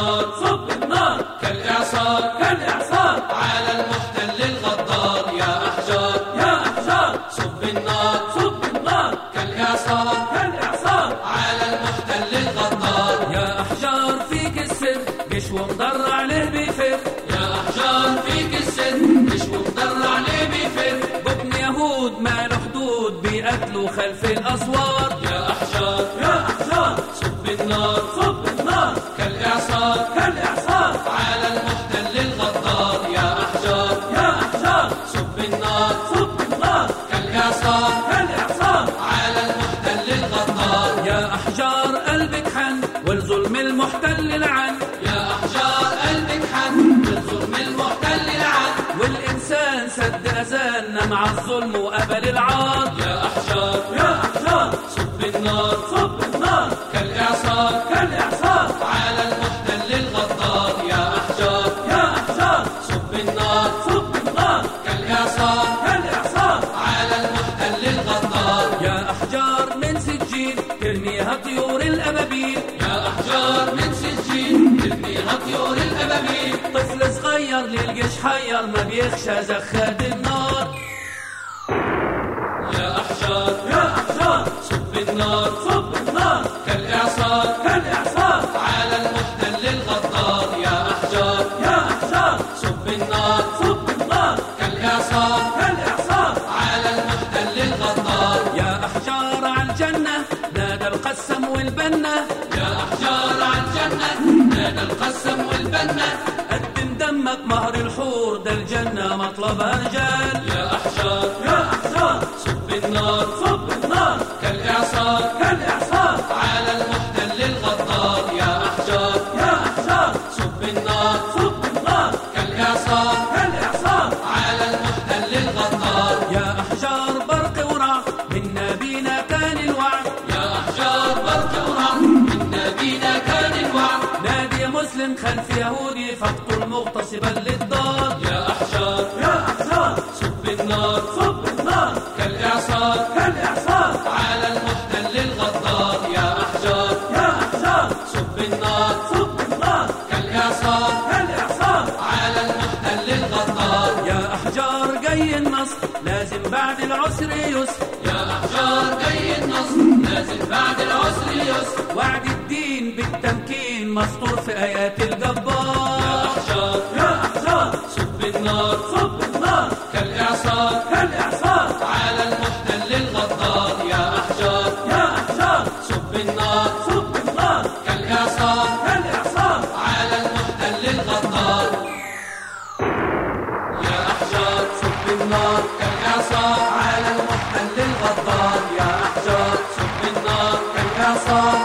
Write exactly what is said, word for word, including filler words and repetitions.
النار صب النار كالإعصار كالإعصار على المحتل الغدار. يا أحجار يا أحجار صب النار صب النار كالإعصار كالإعصار على المحتل الغدار. يا أحجار فيك السر جيش ومضر عليه بيفر. يا أحجار فيك السر جيش ومضر عليه بيفر. بطن يهود ما له حدود بيقتلوا خلف الأسوار. يا أحجار يا أحجار صب النار صب النار كالإعصار كالإعصار على المحتل الغدار. يا أحجار يا أحجار صب النار صب النار كالإعصار كالإعصار على المحتل الغدار. يا أحجار قلبك حن والظلم المحتل لعن. يا أحجار قلبك حن والظلم المحتل لعن. والإنسان سد أذاننا مع الظلم وقبل العار. يا أحجار يا أحجار صب النار صب النار كالإعصار كالإعصار على المحتل الغدار. يا أحجار يا أحجار صب النار صب النار كالإعصار كالإعصار على المحتل الغدار. يا أحجار من سجين ترميها طيور الأبابيل. يا أحجار من سجين ترميها طيور الأبابيل. طفل صغير للجيش حير ما بيخشى زخات النار. يا أحجار يا أحجار صب النار صب النار كالإعصار كالإعصار على المحتل الغدار. يا أحجار يا أحجار صب النار صب النار كالإعصار كالإعصار على المحتل الغدار. يا أحجار على الجنة نادى القسم والبنة. يا أحجار على الجنة نادى القسم والبنة. قدم دمك مهر الحور ده الجنة مطلبها رجال. يا أحجار يا أحجار صب النار صب النار كالإعصار كالإعصار على المحتل الغدار. يا أحجار يا أحجار صب النار صب النار كالإعصار كالإعصار على المحتل الغدار. يا أحجار برق ورعد منا بينا كان الوعد. يا أحجار برق ورعد منا بينا كان الوعد. نادي يا مسلم خلف يهودي فاقتل مغتصبا للدار. يا أحجار يا أحجار صب النار صب النار كالإعصار كالإعصار على المحتل الغدار. يا أحجار يا أحجار صب النار صب النار كالإعصار كالإعصار على المحتل الغدار. يا أحجار جاي النصر لازم بعد العسر يسر. يا أحجار جاي النصر لازم بعد العسر يسر. وعد الدين بالتمكين مسطور في آيات الجبار. يا أحجار يا أحجار صب النار صب النار كالإعصار كالإعصار على المحتل الغدار. يا أحجار يا أحجار صب النار صب النار كالإعصار كالإعصار على المحتل الغدار. يا أحجار صب النار كالإعصار على المحتل الغدار. يا أحجار صب النار كالإعصار